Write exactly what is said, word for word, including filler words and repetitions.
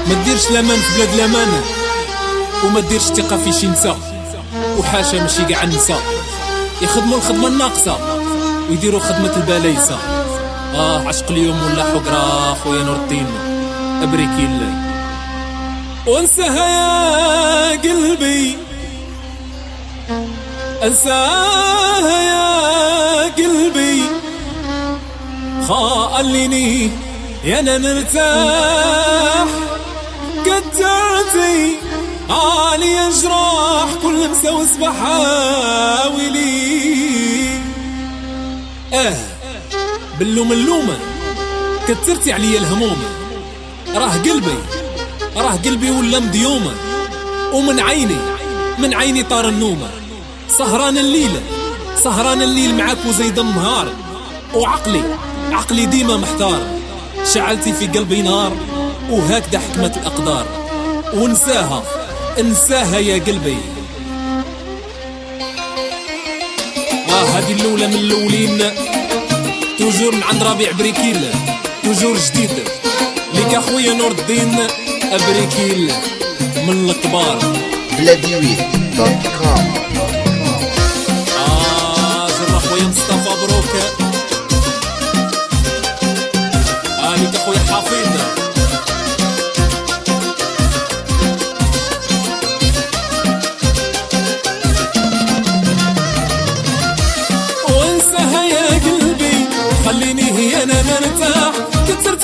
ما ديرش الامان في بلاد الامانه، وما ديرش ثقه في شي نساء، وحاشا ماشي كاع النساء يخدموا الخدمه الناقصه ويديروا خدمه البلايصه. اه عشق اليوم ولا حقرا خويا نور الدين ابريكي الله. وانساها يا قلبي انساها يا قلبي، خليني يا انا نرتاح، كترتي علي جراح كل مسوس بحاولي. اه باللوم اللومه كترتي عليا الهمومه، راه قلبي راه قلبي ولا مديومه، ومن عيني من عيني طار النومه. سهران الليله سهران الليل معاك وزيد النهار، وعقلي عقلي ديما محتار، شعلتي في قلبي نار وهكذا حكمة الأقدار. ونساها انساها يا قلبي. آه هذه الأولى من الأولين، توجور من عند ربيع بريكيل، توجور جديد ليك أخويا نور الدين أبريكيل من الكبار. بلاديويت دوت كوم. آه جر أخويا مصطفى بروك، آه ليك أخويا حفيظ. خليني هي انا نرتاح، كتر